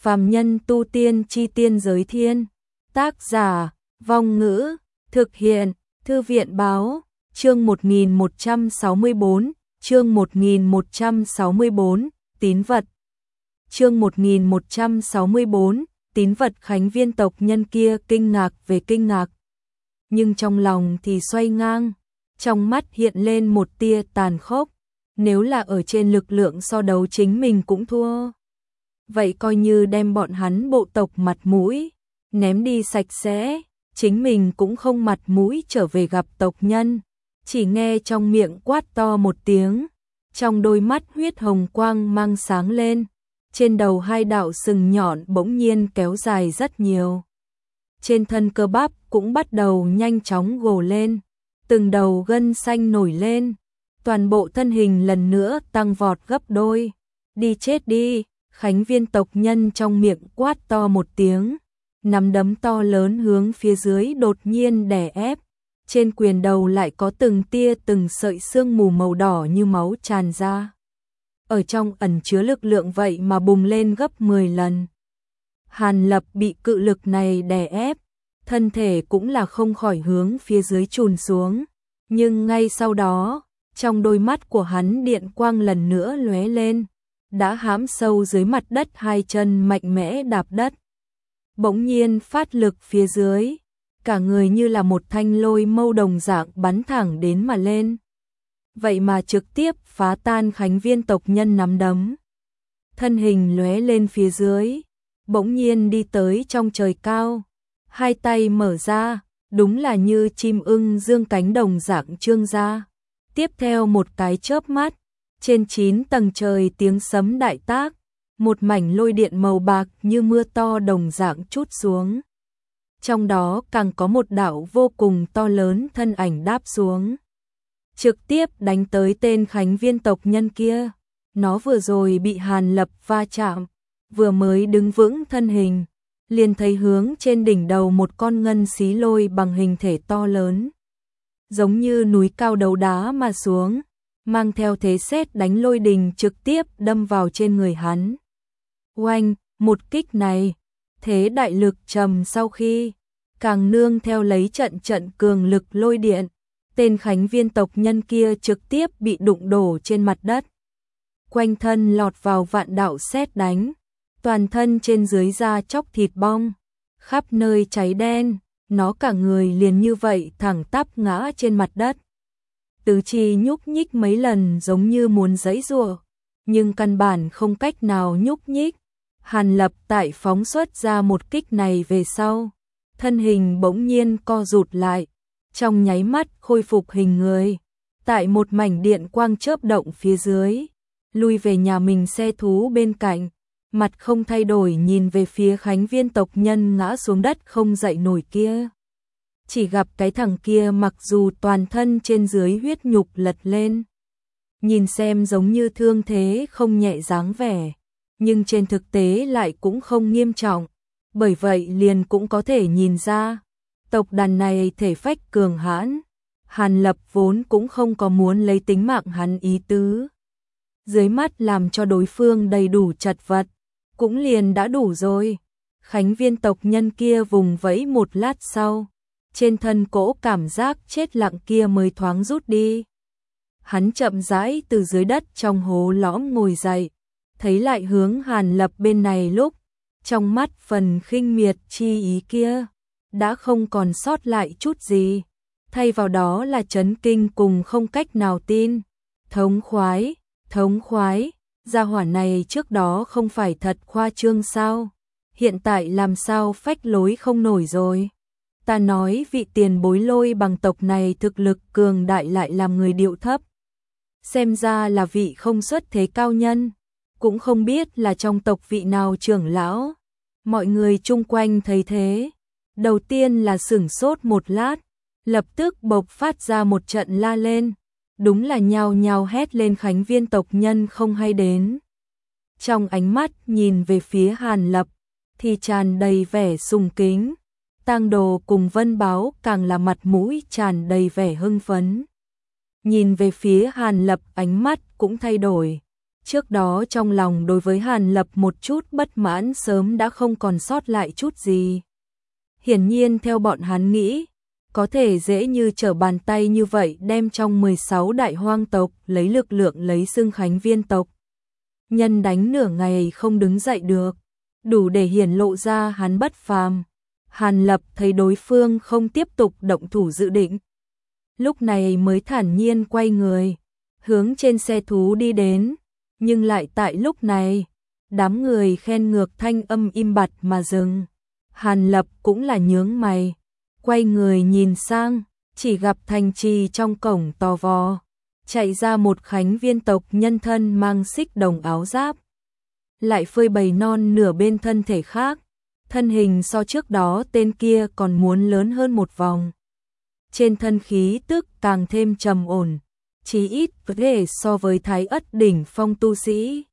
Phàm nhân tu tiên chi tiên giới thiên. Tác giả, Vong Ngữ, thực hiện, Thư viện báo, chương 1164, chương 1164, tín vật. Chương 1164, tín vật. Khánh viên tộc nhân kia kinh ngạc về kinh ngạc, nhưng trong lòng thì xoay ngang, trong mắt hiện lên một tia tàn khốc. Nếu là ở trên lực lượng so đấu chính mình cũng thua. Vậy coi như đem bọn hắn bộ tộc mặt mũi ném đi sạch sẽ, chính mình cũng không mặt mũi trở về gặp tộc nhân. Chỉ nghe trong miệng quát to một tiếng, trong đôi mắt huyết hồng quang mang sáng lên, trên đầu hai đạo sừng nhọn bỗng nhiên kéo dài rất nhiều. Trên thân cơ bắp cũng bắt đầu nhanh chóng gồ lên, từng đầu gân xanh nổi lên, toàn bộ thân hình lần nữa tăng vọt gấp đôi. Đi chết đi! Khánh viên tộc nhân trong miệng quát to một tiếng, nắm đấm to lớn hướng phía dưới đột nhiên đè ép, trên quyền đầu lại có từng tia từng sợi sương mù màu đỏ như máu tràn ra. Ở trong ẩn chứa lực lượng vậy mà bùng lên gấp 10 lần. Hàn Lập bị cự lực này đè ép, thân thể cũng là không khỏi hướng phía dưới chùn xuống, nhưng ngay sau đó, trong đôi mắt của hắn điện quang lần nữa lóe lên, đã hãm sâu dưới mặt đất, hai chân mạnh mẽ đạp đất. Bỗng nhiên phát lực phía dưới, cả người như là một thanh lôi mâu đồng dạng bắn thẳng đến mà lên. Vậy mà trực tiếp phá tan Khánh viên tộc nhân nắm đấm. Thân hình lóe lên phía dưới, bỗng nhiên đi tới trong trời cao, hai tay mở ra, đúng là như chim ưng dương cánh đồng dạng trương ra. Tiếp theo một cái chớp mắt, trên 9 tầng trời tiếng sấm đại tác, một mảnh lôi điện màu bạc như mưa to đồng dạng trút xuống. Trong đó càng có một đạo vô cùng to lớn thân ảnh đáp xuống, trực tiếp đánh tới tên Khánh viên tộc nhân kia. Nó vừa rồi bị Hàn Lập va chạm, vừa mới đứng vững thân hình, liền thấy hướng trên đỉnh đầu một con ngân xí lôi bằng hình thể to lớn, giống như núi cao đấu đá mà xuống, mang theo thế sét đánh lôi đình trực tiếp đâm vào trên người hắn. Oanh, một kích này, thế đại lực trầm sau khi, càng nương theo lấy trận trận cường lực lôi điện, tên Khánh viên tộc nhân kia trực tiếp bị đụng đổ trên mặt đất. Quanh thân lọt vào vạn đạo sét đánh, toàn thân trên dưới da chóc thịt bong, khắp nơi cháy đen, nó cả người liền như vậy thẳng tắp ngã trên mặt đất. Tứ chi nhúc nhích mấy lần giống như muốn giãy giụa, nhưng căn bản không cách nào nhúc nhích. Hàn Lập tại phóng xuất ra một kích này về sau, thân hình bỗng nhiên co rụt lại, trong nháy mắt khôi phục hình người, tại một mảnh điện quang chớp động phía dưới, lui về nhà mình xe thú bên cạnh, mặt không thay đổi nhìn về phía Khánh viên tộc nhân ngã xuống đất không dậy nổi kia. Chỉ gặp cái thằng kia mặc dù toàn thân trên dưới huyết nhục lật lên, nhìn xem giống như thương thế không nhẹ dáng vẻ, nhưng trên thực tế lại cũng không nghiêm trọng, bởi vậy liền cũng có thể nhìn ra, tộc đàn này thể phách cường hãn. Hàn Lập vốn cũng không có muốn lấy tính mạng hắn ý tứ, dưới mắt làm cho đối phương đầy đủ chật vật, cũng liền đã đủ rồi. Khánh viên tộc nhân kia vùng vẫy một lát sau, trên thân cỗ cảm giác chết lặng kia mới thoáng rút đi. Hắn chậm rãi từ dưới đất trong hố lõm ngồi dậy, thấy lại hướng Hàn Lập bên này lúc, trong mắt phần khinh miệt chi ý kia đã không còn sót lại chút gì, thay vào đó là chấn kinh cùng không cách nào tin. Thống khoái, gia hỏa này trước đó không phải thật khoa trương sao, hiện tại làm sao phách lối không nổi rồi. Ta nói vị tiền bối lôi bằng tộc này thực lực cường đại lại làm người điệu thấp, xem ra là vị không xuất thế cao nhân, cũng không biết là trong tộc vị nào trưởng lão. Mọi người chung quanh thấy thế, đầu tiên là sửng sốt một lát, lập tức bộc phát ra một trận la lên, đúng là nhao nhao hét lên Khánh viên tộc nhân không hay đến. Trong ánh mắt nhìn về phía Hàn Lập thì tràn đầy vẻ sùng kính, Tang Đồ cùng Vân Báo càng là mặt mũi tràn đầy vẻ hưng phấn. Nhìn về phía Hàn Lập ánh mắt cũng thay đổi, Trước đó trong lòng đối với Hàn Lập một chút bất mãn sớm đã không còn sót lại chút gì. Hiển nhiên theo bọn hắn nghĩ, có thể dễ như trở bàn tay như vậy đem trong 16 đại hoang tộc lấy lực lượng lấy xưng Khánh Viên tộc. Nhân đánh nửa ngày không đứng dậy được, đủ để hiển lộ ra hắn bất phàm. Hàn Lập thấy đối phương không tiếp tục động thủ dự định, lúc này mới thản nhiên quay người, hướng trên xe thú đi đến, nhưng lại tại lúc này, đám người khen ngược thanh âm im bặt mà dừng. Hàn Lập cũng là nhướng mày, quay người nhìn sang, chỉ gặp thành trì trong cổng to vò, chạy ra một Khánh Viên tộc nhân thân mang xích đồng áo giáp, lại phơi bày non nửa bên thân thể khác, thân hình so trước đó tên kia còn muốn lớn hơn một vòng. Trên thân khí tức càng thêm trầm ổn, chí ít có thể so với Thái Ất đỉnh phong tu sĩ.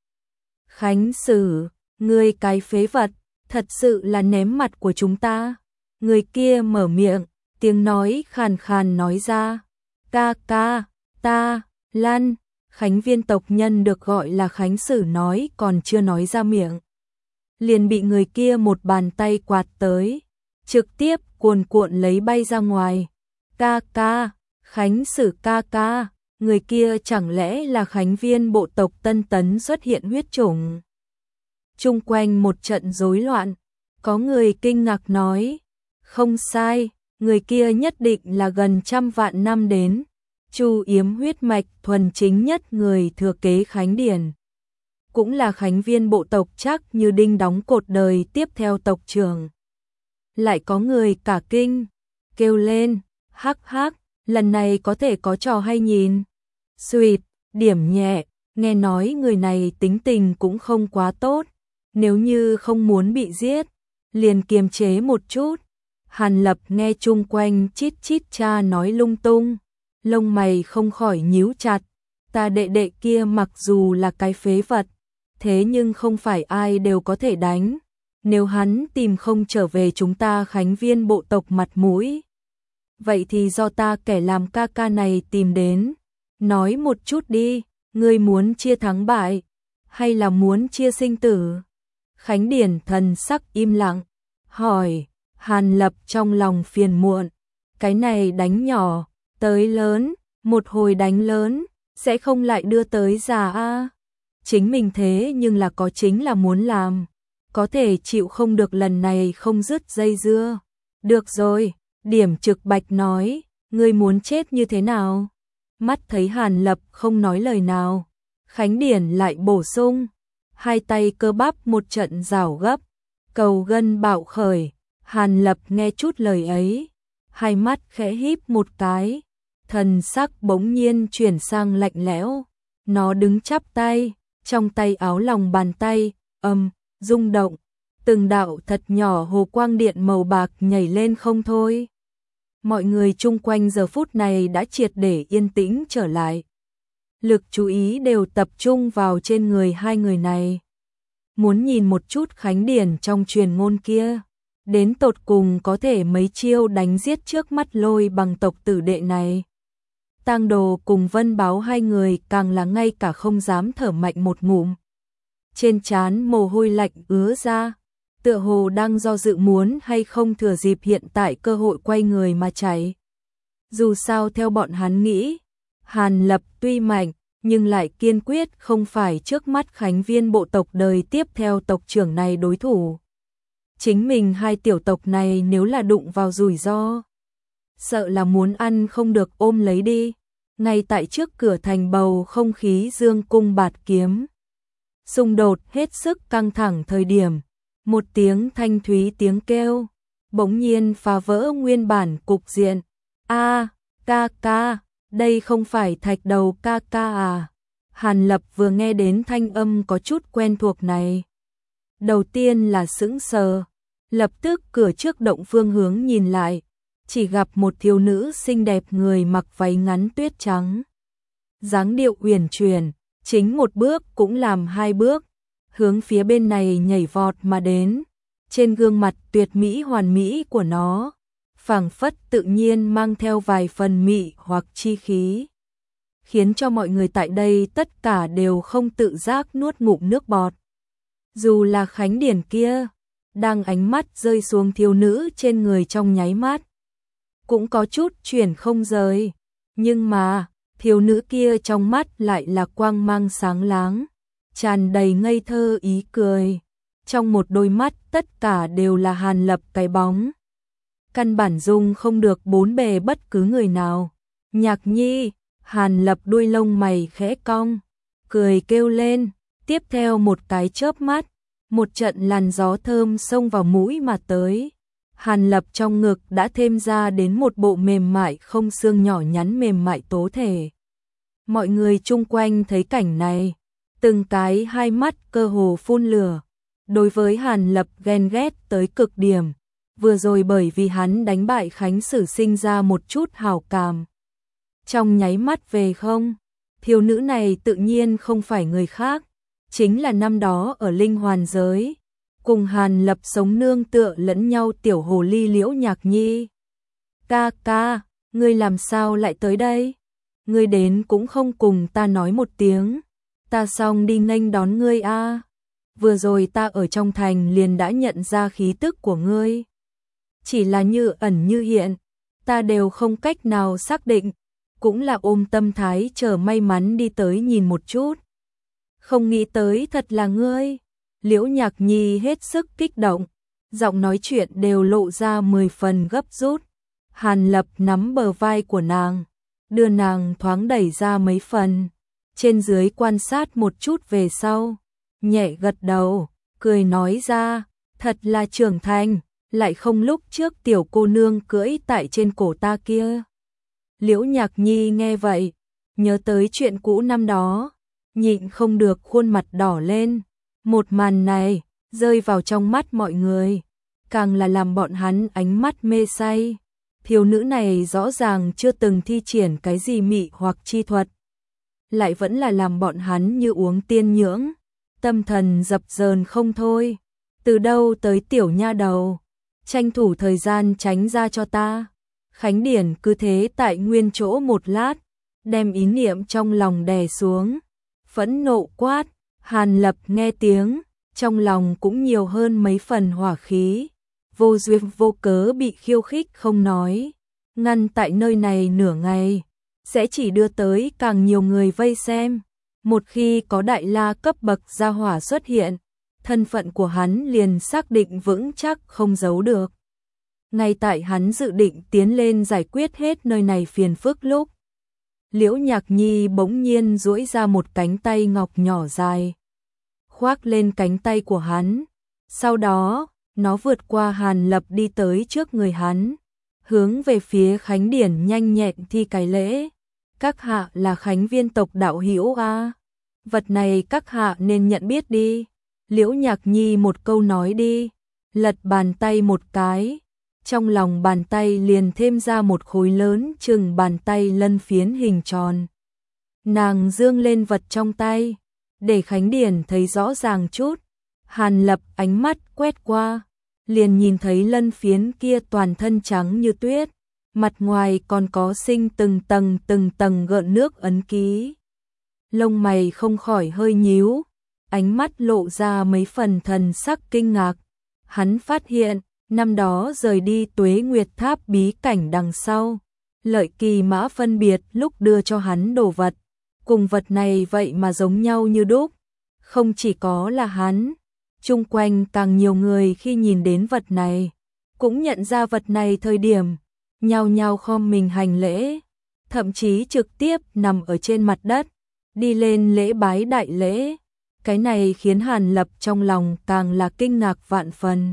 Khánh Sử, ngươi cái phế vật, thật sự là ném mặt của chúng ta. Người kia mở miệng, tiếng nói khàn khàn nói ra, ca ca, ta, Lan. Khánh Viên tộc nhân được gọi là Khánh Sử nói còn chưa nói ra miệng, liền bị người kia một bàn tay quạt tới, trực tiếp cuồn cuộn lấy bay ra ngoài. Ca ca, Khánh Sử ca ca, người kia chẳng lẽ là Khánh Viên bộ tộc Tân Tấn xuất hiện huyết chủng? Chung quanh một trận rối loạn, có người kinh ngạc nói, không sai, người kia nhất định là gần 100 vạn năm đến Chu Yếm huyết mạch thuần chính nhất người thừa kế Khánh Điển, cũng là Khánh Viên bộ tộc chắc như đinh đóng cột đời tiếp theo tộc trưởng. Lại có người cả kinh, kêu lên, hắc hắc, lần này có thể có trò hay nhìn. Xuỵt, điểm nhẹ, nghe nói người này tính tình cũng không quá tốt, nếu như không muốn bị giết, liền kiềm chế một chút. Hàn Lập nghe chung quanh chít chít cha nói lung tung, lông mày không khỏi nhíu chặt. Ta đệ đệ kia mặc dù là cái phế vật, thế nhưng không phải ai đều có thể đánh. Nếu hắn tìm không trở về chúng ta Khánh Viên bộ tộc mặt mũi, vậy thì do ta kẻ làm ca ca này tìm đến. Nói một chút đi, ngươi muốn chia thắng bại, hay là muốn chia sinh tử? Khánh Điển thần sắc im lặng, hỏi. Hàn Lập trong lòng phiền muộn, cái này đánh nhỏ, tới lớn, một hồi đánh lớn, sẽ không lại đưa tới già a. Chính mình thế nhưng là có chính là muốn làm, có thể chịu không được lần này không dứt dây dưa. Được rồi, Điểm Trực Bạch nói, ngươi muốn chết như thế nào? Mắt thấy Hàn Lập không nói lời nào, Khánh Điển lại bổ sung, hai tay cơ bắp một trận rảo gấp, cầu gân bạo khởi. Hàn Lập nghe chút lời ấy, hai mắt khẽ híp một cái, thần sắc bỗng nhiên chuyển sang lạnh lẽo. Nó đứng chắp tay, trong tay áo lòng bàn tay, rung động, từng đạo thật nhỏ hồ quang điện màu bạc nhảy lên không thôi. Mọi người chung quanh giờ phút này đã triệt để yên tĩnh trở lại. Lực chú ý đều tập trung vào trên người hai người này. Muốn nhìn một chút Khánh Điển trong truyền ngôn kia, đến tột cùng có thể mấy chiêu đánh giết trước mắt Lôi Bằng tộc tử đệ này. Tang Đồ cùng Vân Báo hai người càng là ngay cả không dám thở mạnh một ngụm. Trên trán mồ hôi lạnh ứa ra, tựa hồ đang do dự muốn hay không thừa dịp hiện tại cơ hội quay người mà chạy. Dù sao theo bọn hắn nghĩ, Hàn Lập tuy mạnh, nhưng lại kiên quyết không phải trước mắt Khánh Viên bộ tộc đời tiếp theo tộc trưởng này đối thủ. Chính mình hai tiểu tộc này nếu là đụng vào rủi ro, sợ là muốn ăn không được ôm lấy đi. Ngay tại trước cửa thành bầu không khí dương cung bạt kiếm, xung đột hết sức căng thẳng thời điểm, một tiếng thanh thúy tiếng kêu bỗng nhiên phá vỡ nguyên bản cục diện. A, ca ca, đây không phải Thạch Đầu ca ca à? Hàn Lập vừa nghe đến thanh âm có chút quen thuộc này, đầu tiên là sững sờ, lập tức cửa trước động phương hướng nhìn lại, chỉ gặp một thiếu nữ xinh đẹp người mặc váy ngắn tuyết trắng, dáng điệu uyển chuyển, chính một bước cũng làm hai bước, hướng phía bên này nhảy vọt mà đến. Trên gương mặt tuyệt mỹ hoàn mỹ của nó, phảng phất tự nhiên mang theo vài phần mị hoặc chi khí. khiến cho mọi người tại đây tất cả đều không tự giác nuốt ngụm nước bọt. Dù là Khánh Điển kia, đang ánh mắt rơi xuống thiếu nữ trên người trong nháy mắt, cũng có chút chuyển không rời, nhưng mà, thiếu nữ kia trong mắt lại là quang mang sáng láng, tràn đầy ngây thơ ý cười. Trong một đôi mắt tất cả đều là Hàn Lập cái bóng. Căn bản dung không được bốn bề bất cứ người nào. Nhạc Nhi, Hàn Lập đuôi lông mày khẽ cong, cười kêu lên, tiếp theo một cái chớp mắt, một trận làn gió thơm xông vào mũi mà tới. Hàn Lập trong ngực đã thêm ra đến một bộ mềm mại không xương nhỏ nhắn mềm mại tố thể. Mọi người chung quanh thấy cảnh này, từng cái hai mắt cơ hồ phun lửa. Đối với Hàn Lập ghen ghét tới cực điểm, vừa rồi bởi vì hắn đánh bại Khánh Sử sinh ra một chút hảo cảm. Trong nháy mắt về không, thiếu nữ này tự nhiên không phải người khác, chính là năm đó ở Linh Hoàn giới, cùng Hàn Lập sống nương tựa lẫn nhau tiểu hồ ly Liễu Nhạc Nhi. Ca ca, ngươi làm sao lại tới đây? Ngươi đến cũng không cùng ta nói một tiếng, ta xong đi nghênh đón ngươi a. Vừa rồi ta ở trong thành liền đã nhận ra khí tức của ngươi. Chỉ là như ẩn như hiện, ta đều không cách nào xác định, cũng là ôm tâm thái chờ may mắn đi tới nhìn một chút. Không nghĩ tới thật là ngươi. Liễu Nhạc Nhi hết sức kích động, giọng nói chuyện đều lộ ra 10 phần gấp rút. Hàn Lập nắm bờ vai của nàng, đưa nàng thoáng đẩy ra mấy phần, trên dưới quan sát một chút về sau, nhẹ gật đầu, cười nói ra, thật là trưởng thành, lại không lúc trước tiểu cô nương cưỡi tại trên cổ ta kia. Liễu Nhạc Nhi nghe vậy, nhớ tới chuyện cũ năm đó, nhịn không được khuôn mặt đỏ lên. Một màn này, rơi vào trong mắt mọi người, càng là làm bọn hắn ánh mắt mê say. Thiếu nữ này rõ ràng chưa từng thi triển cái gì mị hoặc chi thuật, lại vẫn là làm bọn hắn như uống tiên nhưỡng, tâm thần dập dờn không thôi. Từ đâu tới tiểu nha đầu, tranh thủ thời gian tránh ra cho ta. Khánh Điển cứ thế tại nguyên chỗ một lát, đem ý niệm trong lòng đè xuống, phẫn nộ quát. Hàn Lập nghe tiếng, trong lòng cũng nhiều hơn mấy phần hỏa khí, vô duyên vô cớ bị khiêu khích không nói, ngăn tại nơi này nửa ngày, sẽ chỉ đưa tới càng nhiều người vây xem. Một khi có đại la cấp bậc gia hỏa xuất hiện, thân phận của hắn liền xác định vững chắc không giấu được. Ngay tại hắn dự định tiến lên giải quyết hết nơi này phiền phức lúc, Liễu Nhạc Nhi bỗng nhiên duỗi ra một cánh tay ngọc nhỏ dài, khoác lên cánh tay của hắn. Sau đó, nó vượt qua Hàn Lập đi tới trước người hắn, hướng về phía Khánh Điển nhanh nhẹn thi cái lễ. Các hạ là Khánh viên tộc đạo hữu a, vật này các hạ nên nhận biết đi. Liễu Nhạc Nhi một câu nói đi, lật bàn tay một cái, trong lòng bàn tay liền thêm ra một khối lớn chừng bàn tay lân phiến hình tròn. Nàng dương lên vật trong tay, để Khánh Điển thấy rõ ràng chút. Hàn Lập ánh mắt quét qua, liền nhìn thấy lân phiến kia toàn thân trắng như tuyết, mặt ngoài còn có sinh từng tầng gợn nước ấn ký. Lông mày không khỏi hơi nhíu, ánh mắt lộ ra mấy phần thần sắc kinh ngạc. Hắn phát hiện, năm đó rời đi Tuế Nguyệt Tháp bí cảnh đằng sau, Lợi Kỳ Mã phân biệt lúc đưa cho hắn đồ vật, cùng vật này vậy mà giống nhau như đúc. Không chỉ có là hắn, chung quanh càng nhiều người khi nhìn đến vật này, cũng nhận ra vật này thời điểm, nhao nhao khom mình hành lễ, thậm chí trực tiếp nằm ở trên mặt đất, đi lên lễ bái đại lễ. Cái này khiến Hàn Lập trong lòng càng là kinh ngạc vạn phần.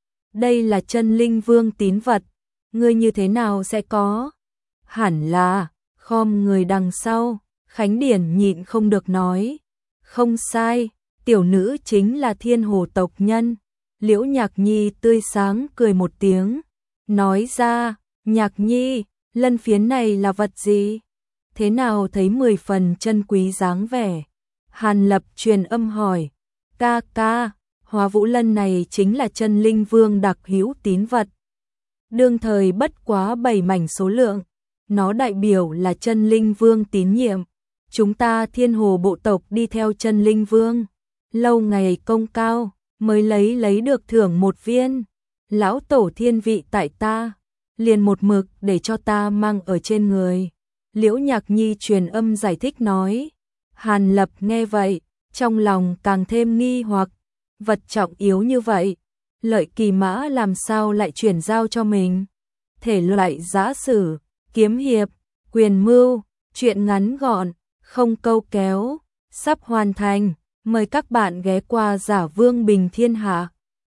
Đây là chân linh vương tín vật, ngươi như thế nào sẽ có? Hẳn là, khom người đằng sau, Khánh Điển nhịn không được nói. Không sai, tiểu nữ chính là Thiên Hồ tộc nhân. Liễu Nhạc Nhi tươi sáng cười một tiếng, nói ra, Nhạc Nhi, lân phiến này là vật gì? Thế nào thấy 10 phần chân quý dáng vẻ? Hàn Lập truyền âm hỏi, ca ca, Hóa Vũ Lân này chính là chân linh vương đặc hữu tín vật. Đương thời bất quá 7 mảnh số lượng, nó đại biểu là chân linh vương tín nhiệm, chúng ta Thiên Hồ bộ tộc đi theo Chân Linh Vương, lâu ngày công cao, mới lấy được thưởng một viên. Lão tổ thiên vị tại ta, liền một mực để cho ta mang ở trên người. Liễu Nhạc Nhi truyền âm giải thích nói. Hàn Lập nghe vậy, trong lòng càng thêm nghi hoặc, vật trọng yếu như vậy, Lợi Kỳ Mã làm sao lại chuyển giao cho mình? Thể loại giã sử, kiếm hiệp, quyền mưu, truyện ngắn gọn, không câu kéo, sắp hoàn thành, mời các bạn ghé qua Giả Vương Bình Thiên Hạ.